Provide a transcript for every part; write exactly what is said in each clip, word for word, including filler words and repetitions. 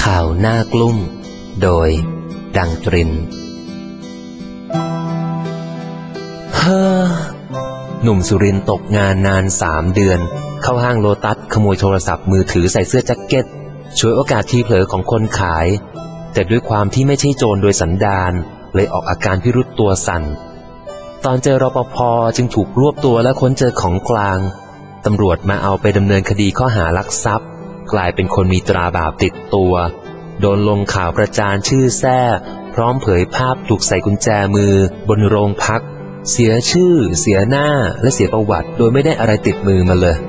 ข่าวหน้ากลุ้มโดยดังตรินเฮ้อหนุ่มสุรินทร์ตกงานนานสามเดือนเข้าห้างโลตัสขโมยโทรศัพท์มือถือใส่เสื้อแจ็คเก็ตฉวยโอกาสที่เผลอของคนขายแต่ด้วยความที่ไม่ใช่โจรโดยสันดานเลยออกอาการพิรุษตัวสั่นตอนเจอรปภ.จึงถูกรวบตัวและค้นเจอของกลางตำรวจมาเอาไปดำเนินคดีข้อหาลักทรัพย์กลายเป็นคนมีตราบาปติดตัวโดนลงข่าวประจานชื่อแท้พร้อมเผยภาพถูกใส่กุญแจมือบนโรงพักเสียชื่อเสียหน้าและเสียประวัติโดยไม่ได้อะไรติดมือมาเลย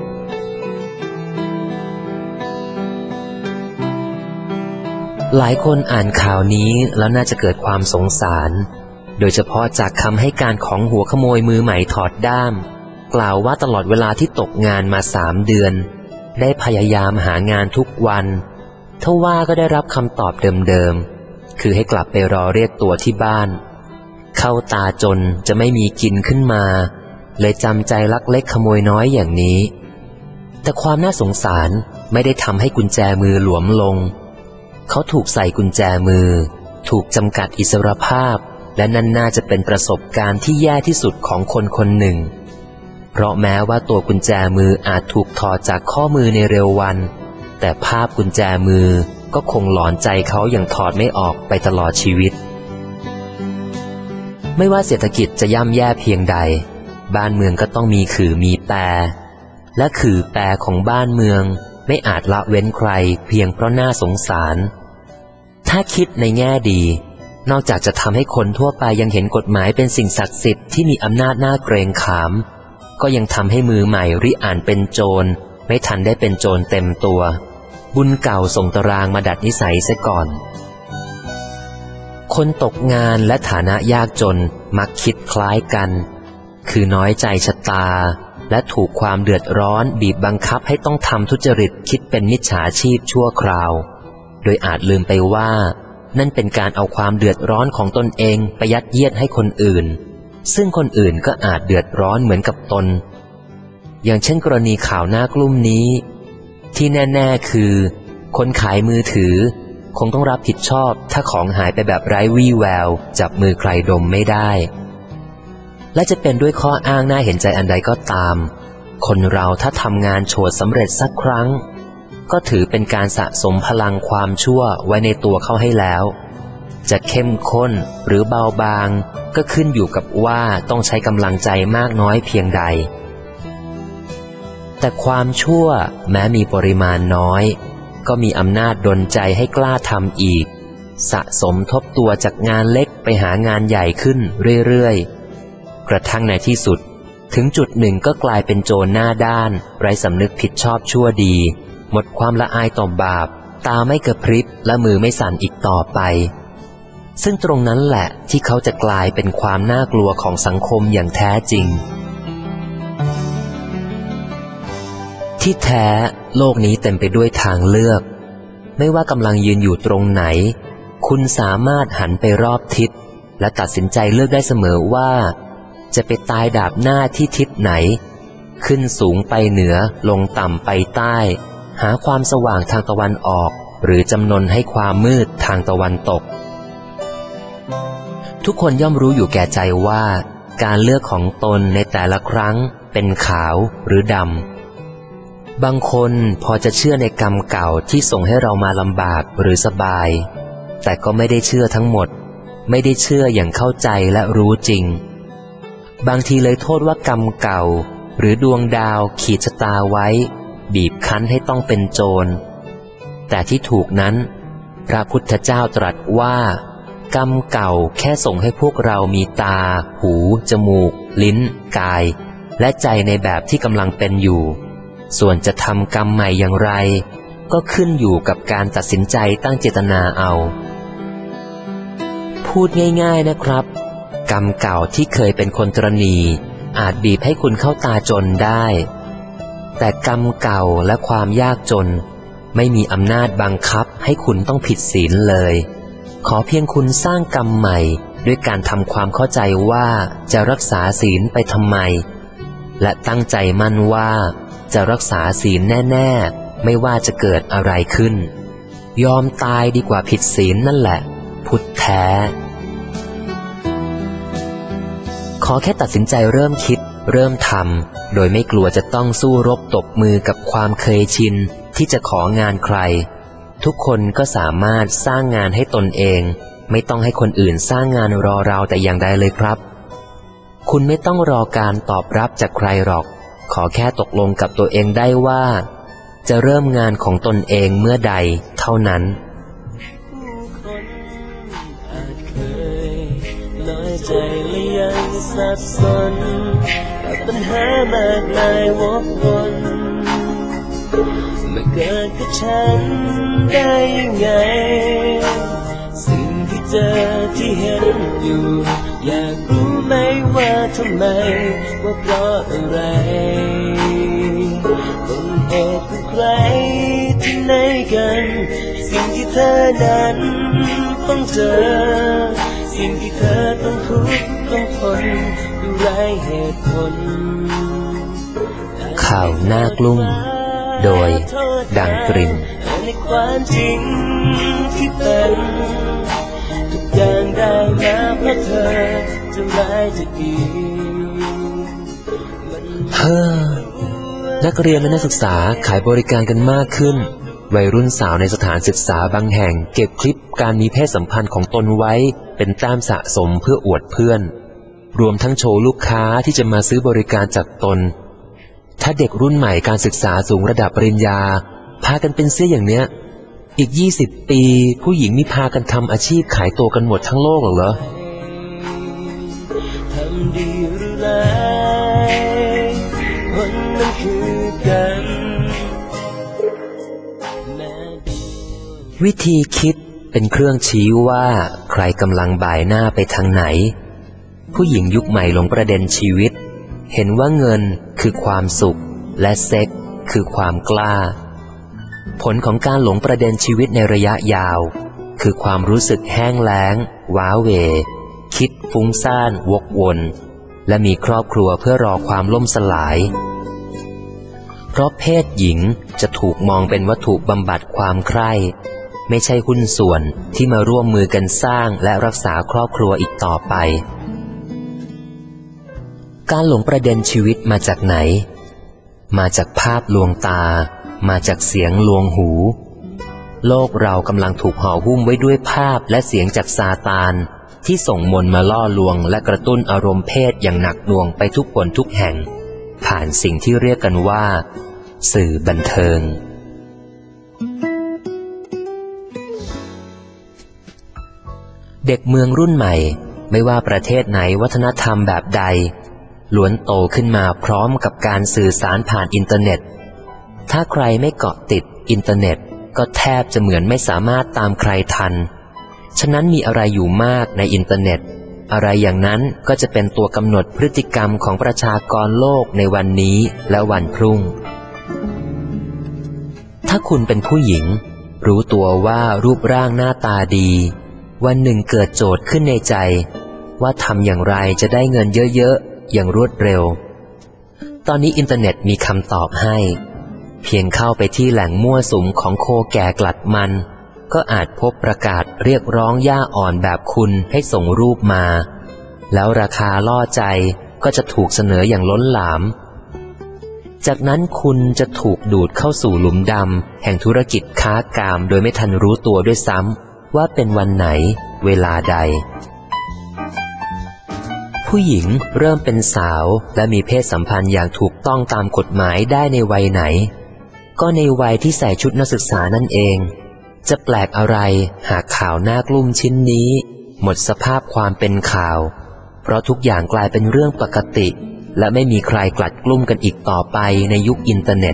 หลายคนอ่านข่าวนี้แล้วน่าจะเกิดความสงสารโดยเฉพาะจากคำให้การของหัวขโมยมือใหม่ถอดด้ามกล่าวว่าตลอดเวลาที่ตกงานมาสามเดือนได้พยายามหางานทุกวันทว่าก็ได้รับคำตอบเดิมๆคือให้กลับไปรอเรียกตัวที่บ้านเข้าตาจนจะไม่มีกินขึ้นมาเลยจำใจลักเล็กขโมยน้อยอย่างนี้แต่ความน่าสงสารไม่ได้ทำให้กุญแจมือหลวมลงเขาถูกใส่กุญแจมือถูกจำกัดอิสรภาพและนั่นน่าจะเป็นประสบการณ์ที่แย่ที่สุดของคนคนหนึ่งเพราะแม้ว่าตัวกุญแจมืออาจถูกถอดจากข้อมือในเร็ววันแต่ภาพกุญแจมือก็คงหลอนใจเขาอย่างถอดไม่ออกไปตลอดชีวิตไม่ว่าเศรษฐกิจจะย่ำแย่เพียงใดบ้านเมืองก็ต้องมีขื่อมีแปรและขื่อแปรของบ้านเมืองไม่อาจละเว้นใครเพียงเพราะน่าสงสารถ้าคิดในแง่ดีนอกจากจะทำให้คนทั่วไปยังเห็นกฎหมายเป็นสิ่งศักดิ์สิทธิ์ที่มีอำนาจน่าเกรงขามก็ยังทำให้มือใหม่ริอ่านเป็นโจรไม่ทันได้เป็นโจรเต็มตัวบุญเก่าส่งตารางมาดัดนิสัยเสียก่อนคนตกงานและฐานะยากจนมักคิดคล้ายกันคือน้อยใจชะตาและถูกความเดือดร้อนบีบบังคับให้ต้องทำทุจริตคิดเป็นมิจฉาชีพชั่วคราวโดยอาจลืมไปว่านั่นเป็นการเอาความเดือดร้อนของตนเองไปยัดเยียดให้คนอื่นซึ่งคนอื่นก็อาจเดือดร้อนเหมือนกับตนอย่างเช่นกรณีข่าวหน้ากลุ่มนี้ที่แน่ๆคือคนขายมือถือคงต้องรับผิดชอบถ้าของหายไปแบบไร้วี่แววจับมือใครดมไม่ได้และจะเป็นด้วยข้ออ้างน่าเห็นใจอันใดก็ตามคนเราถ้าทำงานโฉดสำเร็จสักครั้งก็ถือเป็นการสะสมพลังความชั่วไว้ในตัวเข้าให้แล้วจะเข้มข้นหรือเบาบางก็ขึ้นอยู่กับว่าต้องใช้กำลังใจมากน้อยเพียงใดแต่ความชั่วแม้มีปริมาณน้อยก็มีอำนาจดลใจให้กล้าทำอีกสะสมทบตัวจากงานเล็กไปหางานใหญ่ขึ้นเรื่อยๆกระทั่งในที่สุดถึงจุดหนึ่งก็กลายเป็นโจรหน้าด้านไร้สำนึกผิดชอบชั่วดีหมดความละอายต่อบาปตาไม่กระพริบและมือไม่สั่นอีกต่อไปซึ่งตรงนั้นแหละที่เขาจะกลายเป็นความน่ากลัวของสังคมอย่างแท้จริงที่แท้โลกนี้เต็มไปด้วยทางเลือกไม่ว่ากำลังยืนอยู่ตรงไหนคุณสามารถหันไปรอบทิศและตัดสินใจเลือกได้เสมอว่าจะไปตายดาบหน้าที่ทิศไหนขึ้นสูงไปเหนือลงต่ำไปใต้หาความสว่างทางตะวันออกหรือจำนนให้ความมืดทางตะวันตกทุกคนย่อมรู้อยู่แก่ใจว่าการเลือกของตนในแต่ละครั้งเป็นขาวหรือดำบางคนพอจะเชื่อในกรรมเก่าที่ส่งให้เรามาลำบากหรือสบายแต่ก็ไม่ได้เชื่อทั้งหมดไม่ได้เชื่ออย่างเข้าใจและรู้จริงบางทีเลยโทษว่ากรรมเก่าหรือดวงดาวขีดชะตาไว้บีบคั้นให้ต้องเป็นโจรแต่ที่ถูกนั้นพระพุทธเจ้าตรัสว่ากรรมเก่าแค่ส่งให้พวกเรามีตาหูจมูกลิ้นกายและใจในแบบที่กำลังเป็นอยู่ส่วนจะทำกรรมใหม่อย่างไรก็ขึ้นอยู่กับการตัดสินใจตั้งเจตนาเอาพูดง่ายๆนะครับกรรมเก่าที่เคยเป็นคนตระหนี่อาจบีบให้คุณเข้าตาจนได้แต่กรรมเก่าและความยากจนไม่มีอำนาจบังคับให้คุณต้องผิดศีลเลยขอเพียงคุณสร้างกรรมใหม่ด้วยการทำความเข้าใจว่าจะรักษาศีลไปทำไมและตั้งใจมั่นว่าจะรักษาศีลแน่ๆไม่ว่าจะเกิดอะไรขึ้นยอมตายดีกว่าผิดศีลนั่นแหละพุทธแท้ขอแค่ตัดสินใจเริ่มคิดเริ่มทำโดยไม่กลัวจะต้องสู้รบตบมือกับความเคยชินที่จะของานใครทุกคนก็สามารถสร้างงานให้ตนเองไม่ต้องให้คนอื่นสร้างงานรอเราแต่อย่างใดเลยครับคุณไม่ต้องรอการตอบรับจากใครหรอกขอแค่ตกลงกับตัวเองได้ว่าจะเริ่มงานของตนเองเมื่อใดเท่านั้นใจและยังสับสนกับปัญหามากมายวกวนมาเกิดกับฉันได้ยังไงสิ่งที่เจอที่เห็นอยู่อยากรู้ไหมว่าทำไมว่าเพราะอะไรต้นเหตุเป็นใครที่ไหนกันสิ่งที่เธอนั้นต้องเจอสิ่งที่เธอต้องทุกข์ต้องทนด้วยไร้เหตุผลข่าวหน้ากลุ่มโดยดังกลิ่นในความจริงที่เป็นทุกอย่างได้มาเพราะเธอจะร้ายจะดีเฮ้อนักเรียนและนักศึกษาขายบริการกันมากขึ้นวัยรุ่นสาวในสถานศึกษาบางแห่งเก็บคลิปการมีเพศสัมพันธ์ของตนไว้เป็นแต้มสะสมเพื่ออวดเพื่อนรวมทั้งโชว์ลูกค้าที่จะมาซื้อบริการจากตนถ้าเด็กรุ่นใหม่การศึกษาสูงระดับปริญญาพากันเป็นเสี้ยอย่างเนี้ยอีกยี่สิบปีผู้หญิงนี่พากันทำอาชีพขายตัวกันหมดทั้งโลกเหรอทำดีหรือร้ายผลมันคือกันวิธีคิดเป็นเครื่องชี้ว่าใครกำลังบ่ายหน้าไปทางไหนผู้หญิงยุคใหม่หลงประเด็นชีวิตเห็นว่าเงินคือความสุขและเซ็กคือความกล้าผลของการหลงประเด็นชีวิตในระยะยาวคือความรู้สึกแห้งแล้งว้าเหวคิดฟุ้งซ่านวกวนและมีครอบครัวเพื่อรอความล่มสลายเพราะเพศหญิงจะถูกมองเป็นวัตถุบำบัดความใคร่ไม่ใช่หุ้นส่วนที่มาร่วมมือกันสร้างและรักษาครอบครัวอีกต่อไปการหลงประเด็นชีวิตมาจากไหนมาจากภาพลวงตามาจากเสียงลวงหูโลกเรากำลังถูกห่อหุ้มไว้ด้วยภาพและเสียงจากซาตานที่ส่งมนต์มาล่อลวงและกระตุ้นอารมณ์เพศอย่างหนักหน่วงไปทุกคนทุกแห่งผ่านสิ่งที่เรียกกันว่าสื่อบันเทิงเด็กเมืองรุ่นใหม่ไม่ว่าประเทศไหนวัฒนธรรมแบบใดล้วนโตขึ้นมาพร้อมกับการสื่อสารผ่านอินเทอร์เน็ตถ้าใครไม่เกาะติดอินเทอร์เน็ตก็แทบจะเหมือนไม่สามารถตามใครทันฉะนั้นมีอะไรอยู่มากในอินเทอร์เน็ตอะไรอย่างนั้นก็จะเป็นตัวกำหนดพฤติกรรมของประชากรโลกในวันนี้และวันพรุ่งถ้าคุณเป็นผู้หญิงรู้ตัวว่ารูปร่างหน้าตาดีวันหนึ่งเกิดโจทย์ขึ้นในใจว่าทำอย่างไรจะได้เงินเยอะๆอย่างรวดเร็วตอนนี้อินเทอร์เน็ตมีคำตอบให้เพียงเข้าไปที่แหล่งมั่วสุมของโคแก่กลัดมันก็อาจพบประกาศเรียกร้องหญ้าอ่อนแบบคุณให้ส่งรูปมาแล้วราคาล่อใจก็จะถูกเสนออย่างล้นหลามจากนั้นคุณจะถูกดูดเข้าสู่หลุมดำแห่งธุรกิจค้ากามโดยไม่ทันรู้ตัวด้วยซ้ำว่าเป็นวันไหนเวลาใดผู้หญิงเริ่มเป็นสาวและมีเพศสัมพันธ์อย่างถูกต้องตามกฎหมายได้ในวัยไหนก็ในวัยที่ใส่ชุดนักศึกษานั่นเองจะแปลกอะไรหากข่าวหน้ากลุ่มชิ้นนี้หมดสภาพความเป็นข่าวเพราะทุกอย่างกลายเป็นเรื่องปกติและไม่มีใครกลัดกลุ้มกันอีกต่อไปในยุคอินเทอร์เน็ต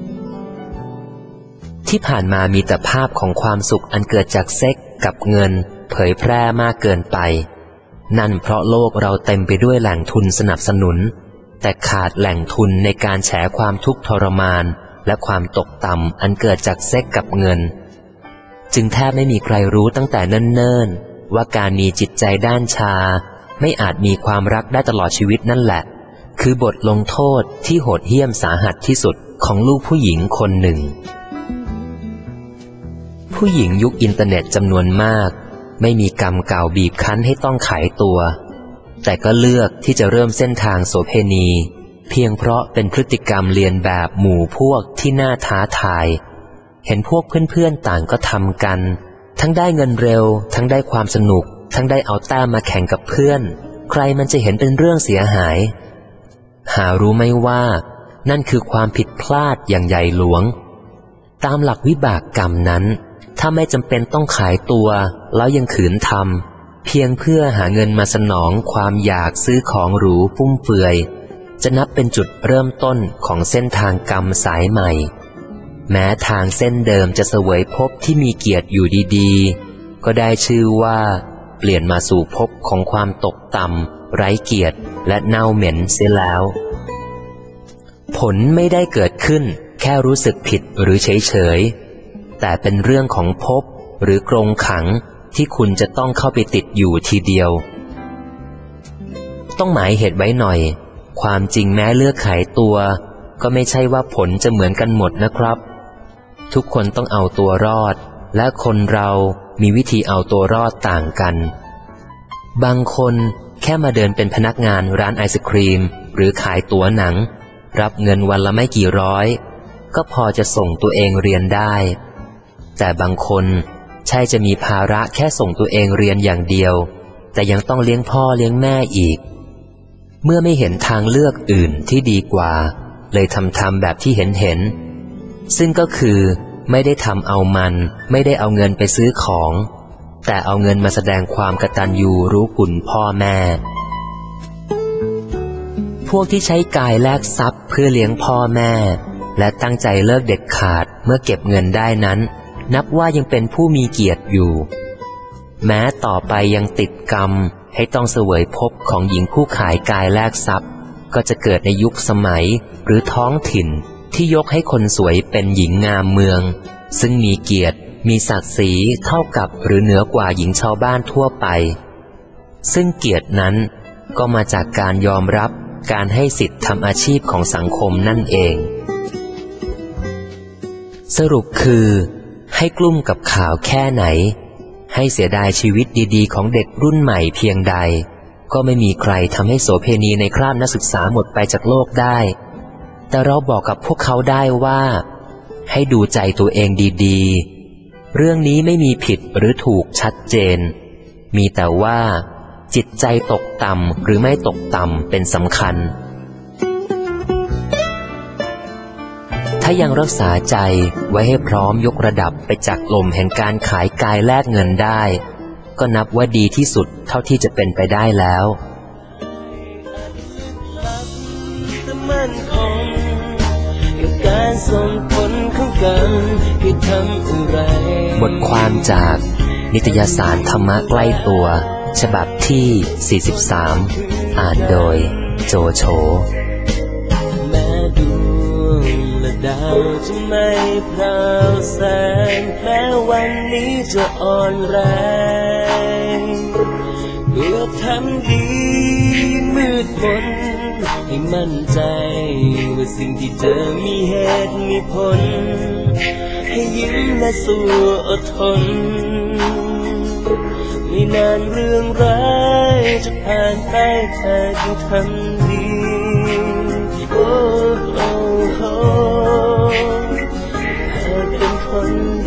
ที่ผ่านมามีแต่ภาพของความสุขอันเกิดจากเซ็กกับเงินเผยแพร่มากเกินไปนั่นเพราะโลกเราเต็มไปด้วยแหล่งทุนสนับสนุนแต่ขาดแหล่งทุนในการแฉความทุกข์ทรมานและความตกต่ำอันเกิดจากเซ็กกับเงินจึงแทบไม่มีใครรู้ตั้งแต่เนิ่นๆว่าการมีจิตใจด้านชาไม่อาจมีความรักได้ตลอดชีวิตนั่นแหละคือบทลงโทษที่โหดเหี้ยมสาหัสที่สุดของลูกผู้หญิงคนหนึ่งผผู้หญิงยุคอินเทอร์เน็ตจำนวนมากไม่มีกรรมเก่าบีบคั้นให้ต้องขายตัวแต่ก็เลือกที่จะเริ่มเส้นทางโสเภณีเพียงเพราะเป็นพฤติกรรมเลียนแบบหมู่พวกที่น่าท้าทายเห็นพวกเพื่อนๆต่างก็ทำกันทั้งได้เงินเร็วทั้งได้ความสนุกทั้งได้เอาแต้มมาแข่งกับเพื่อนใครมันจะเห็นเป็นเรื่องเสียหายหารู้ไหมว่านั่นคือความผิดพลาดอย่างใหญ่หลวงตามหลักวิบากกรรมนั้นถ้าไม่จำเป็นต้องขายตัวแล้วยังขืนทำเพียงเพื่อหาเงินมาสนองความอยากซื้อของหรูฟุ่มเฟือยจะนับเป็นจุดเริ่มต้นของเส้นทางกรรมสายใหม่แม้ทางเส้นเดิมจะเสวยภพที่มีเกียรติอยู่ดีๆก็ได้ชื่อว่าเปลี่ยนมาสู่ภพของความตกต่ำไร้เกียรติและเน่าเหม็นเสียแล้วผลไม่ได้เกิดขึ้นแค่รู้สึกผิดหรือเฉยๆแต่เป็นเรื่องของภพหรือกรงขังที่คุณจะต้องเข้าไปติดอยู่ทีเดียวต้องหมายเหตุไว้หน่อยความจริงแม้เลือกขายตัวก็ไม่ใช่ว่าผลจะเหมือนกันหมดนะครับทุกคนต้องเอาตัวรอดและคนเรามีวิธีเอาตัวรอดต่างกันบางคนแค่มาเดินเป็นพนักงานร้านไอศครีมหรือขายตั๋วหนังรับเงินวันละไม่กี่ร้อยก็พอจะส่งตัวเองเรียนได้แต่บางคนใช่จะมีภาระแค่ส่งตัวเองเรียนอย่างเดียวแต่ยังต้องเลี้ยงพ่อเลี้ยงแม่อีกเมื่อไม่เห็นทางเลือกอื่นที่ดีกว่าเลยทำทำแบบที่เห็นเห็นซึ่งก็คือไม่ได้ทำเอามันไม่ได้เอาเงินไปซื้อของแต่เอาเงินมาแสดงความกตัญญูรู้คุณพ่อแม่พวกที่ใช้กายแลกทรัพย์เพื่อเลี้ยงพ่อแม่และตั้งใจเลิกเด็ดขาดเมื่อเก็บเงินได้นั้นนับว่ายังเป็นผู้มีเกียรติอยู่แม้ต่อไปยังติดกรรมให้ต้องเสวยภพของหญิงผู้ขายกายแลกทรัพย์ก็จะเกิดในยุคสมัยหรือท้องถิ่นที่ยกให้คนสวยเป็นหญิงงามเมืองซึ่งมีเกียรติมีศักดิ์ศรีเท่ากับหรือเหนือกว่าหญิงชาวบ้านทั่วไปซึ่งเกียรตินั้นก็มาจากการยอมรับการให้สิทธิทำอาชีพของสังคมนั่นเองสรุปคือให้กลุ้มกับข่าวแค่ไหนให้เสียดายชีวิตดีๆของเด็กรุ่นใหม่เพียงใดก็ไม่มีใครทำให้โสเภณีในคราบนักศึกษาหมดไปจากโลกได้แต่เราบอกกับพวกเขาได้ว่าให้ดูใจตัวเองดีๆเรื่องนี้ไม่มีผิดหรือถูกชัดเจนมีแต่ว่าจิตใจตกต่ำหรือไม่ตกต่ำเป็นสำคัญถ้ายังรักษาใจไว้ให้พร้อมยกระดับไปจากลมแห่งการขายกายแลกเงินได้ก็นับว่าดีที่สุดเท่าที่จะเป็นไปได้แล้วบทความจากนิตยสารธรรมะใกล้ตัวฉบับที่สี่สิบสามอ่านโดยโจโฉแม้ดวงและดาวจะไม่พราวแสงแม้วันนี้จะอ่อนแรงเพื่อทำดีมืดมนให้มั่นใจว่าสิ่งที่เธอมีเหตุมีผลให้ยิ้มและสู้อดทนไม่นานเรื่องร้ายจะผ่านไปเธอจึงทำดีโอ้โอ้โอ้เธอเป็นคน